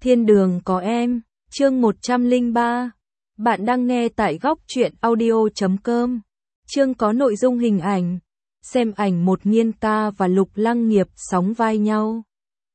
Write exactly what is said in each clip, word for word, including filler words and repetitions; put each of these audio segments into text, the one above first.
Thiên đường có em, chương một trăm lẻ ba. Bạn đang nghe tại góc truyện audio chấm com. Chương có nội dung hình ảnh. Xem ảnh một Nhiên ca và Lục Lăng Nghiệp sóng vai nhau.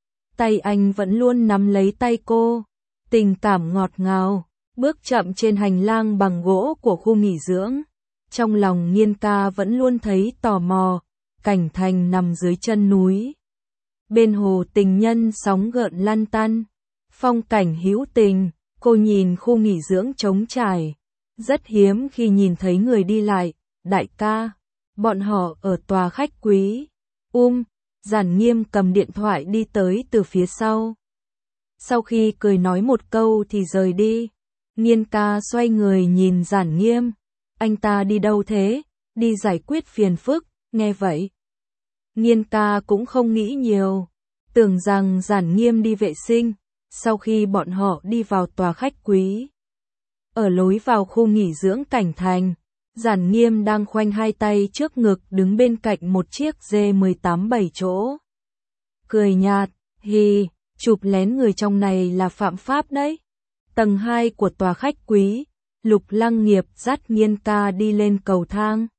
Tay anh vẫn luôn nắm lấy tay cô. Tình cảm ngọt ngào, bước chậm trên hành lang bằng gỗ của khu nghỉ dưỡng. Trong lòng Nhiên ca vẫn luôn thấy tò mò, cảnh thành nằm dưới chân núi. Bên hồ tình nhân sóng gợn lăn tăn. Phong cảnh hữu tình, cô nhìn khu nghỉ dưỡng trống trải. Rất hiếm khi nhìn thấy người đi lại. Đại ca, bọn họ ở tòa khách quý. Um, Giản Nghiêm cầm điện thoại đi tới từ phía sau. Sau khi cười nói một câu thì rời đi. Nhiên ca xoay người nhìn Giản Nghiêm. Anh ta đi đâu thế? Đi giải quyết phiền phức, nghe vậy. Nhiên ca cũng không nghĩ nhiều. Tưởng rằng Giản Nghiêm đi vệ sinh. Sau khi bọn họ đi vào tòa khách quý. Ở lối vào khu nghỉ dưỡng Cảnh Thành, Giản Nghiêm đang khoanh hai tay trước ngực đứng bên cạnh một chiếc D mười tám bảy chỗ. Cười nhạt, hì, chụp lén người trong này là phạm pháp đấy. Tầng hai của tòa khách quý, Lục Lăng Nghiệp dắt Nhiên ca đi lên cầu thang.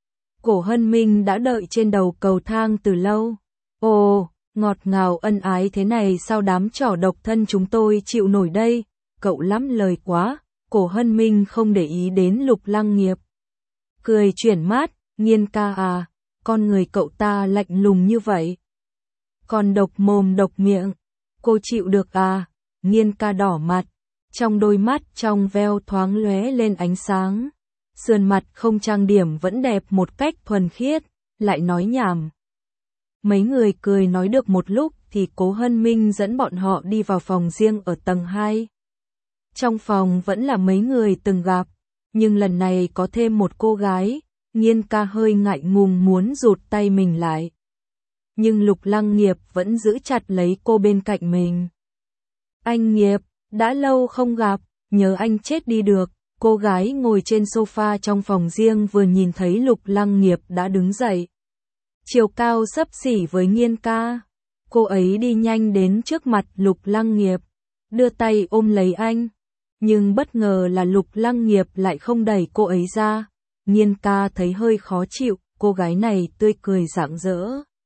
Cổ Hân Minh đã đợi trên đầu cầu thang từ lâu. Ồ, ngọt ngào ân ái thế này sao đám trỏ độc thân chúng tôi chịu nổi đây, cậu lắm lời quá. Cổ Hân Minh không để ý đến Lục Lăng Nghiệp. Cười chuyển mát, Nhiên ca à, con người cậu ta lạnh lùng như vậy. Còn độc mồm độc miệng, cô chịu được à, Nhiên ca đỏ mặt, trong đôi mắt trong veo thoáng lóe lên ánh sáng. Sườn mặt không trang điểm vẫn đẹp một cách thuần khiết, lại nói nhảm. Mấy người cười nói được một lúc thì Cố Hân Minh dẫn bọn họ đi vào phòng riêng ở tầng hai. Trong phòng vẫn là mấy người từng gặp, nhưng lần này có thêm một cô gái. Nhiên ca hơi ngại ngùng muốn rụt tay mình lại. Nhưng Lục Lăng Nghiệp vẫn giữ chặt lấy cô bên cạnh mình. Anh Nghiệp, đã lâu không gặp, nhớ anh chết đi được. Cô gái ngồi trên sofa trong phòng riêng vừa nhìn thấy Lục Lăng Nghiệp đã đứng dậy. Chiều cao xấp xỉ với Nhiên ca. Cô ấy đi nhanh đến trước mặt Lục Lăng Nghiệp, đưa tay ôm lấy anh. Nhưng bất ngờ là Lục Lăng Nghiệp lại không đẩy cô ấy ra. Nhiên ca thấy hơi khó chịu, cô gái này tươi cười rạng rỡ.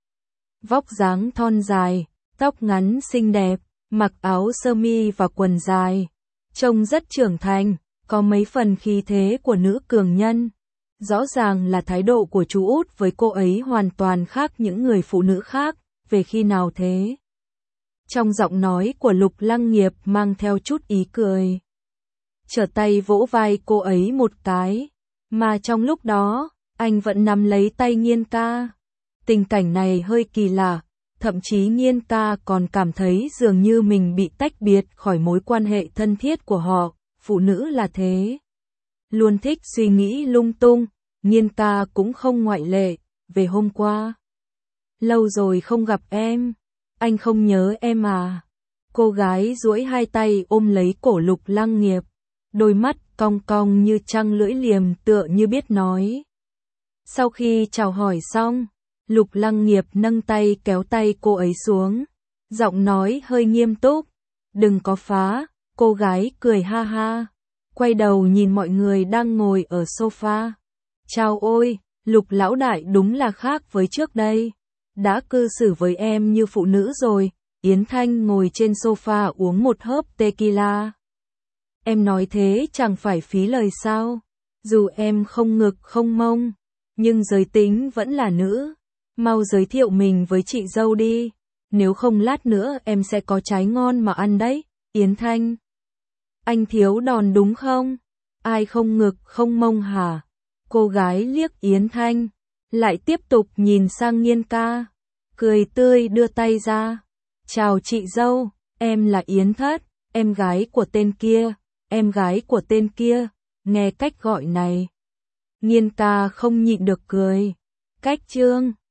Vóc dáng thon dài, tóc ngắn xinh đẹp, mặc áo sơ mi và quần dài. Trông rất trưởng thành, có mấy phần khí thế của nữ cường nhân. Rõ ràng là thái độ của chú út với cô ấy hoàn toàn khác những người phụ nữ khác, về khi nào thế? Trong giọng nói của Lục Lăng Nghiệp mang theo chút ý cười. Trở tay vỗ vai cô ấy một cái, mà trong lúc đó, anh vẫn nắm lấy tay Nhiên ca. Tình cảnh này hơi kỳ lạ, thậm chí Nhiên ca còn cảm thấy dường như mình bị tách biệt khỏi mối quan hệ thân thiết của họ, phụ nữ là thế. Luôn thích suy nghĩ lung tung, Nhiên ca cũng không ngoại lệ, về hôm qua. Lâu rồi không gặp em, anh không nhớ em à? Cô gái duỗi hai tay ôm lấy cổ Lục Lăng Nghiệp, đôi mắt cong cong như trăng lưỡi liềm tựa như biết nói. Sau khi chào hỏi xong, Lục Lăng Nghiệp nâng tay kéo tay cô ấy xuống, giọng nói hơi nghiêm túc, đừng có phá. Cô gái cười ha ha, quay đầu nhìn mọi người đang ngồi ở sofa. Chào ôi, Lục lão đại đúng là khác với trước đây, đã cư xử với em như phụ nữ rồi. Yến Thanh ngồi trên sofa uống một hớp tequila. Em nói thế chẳng phải phí lời sao? Dù em không ngực không mông, nhưng giới tính vẫn là nữ. Mau giới thiệu mình với chị dâu đi, nếu không lát nữa em sẽ có trái ngon mà ăn đấy. Yến Thanh, anh thiếu đòn đúng không? Ai không ngực không mông hả? Cô gái liếc Yến Thanh, lại tiếp tục nhìn sang Nhiên ca, cười tươi đưa tay ra. Chào chị dâu, em là Yến Thất, em gái của tên kia, em gái của tên kia. Nghe cách gọi này, Nhiên ca không nhịn được cười. Cách trương.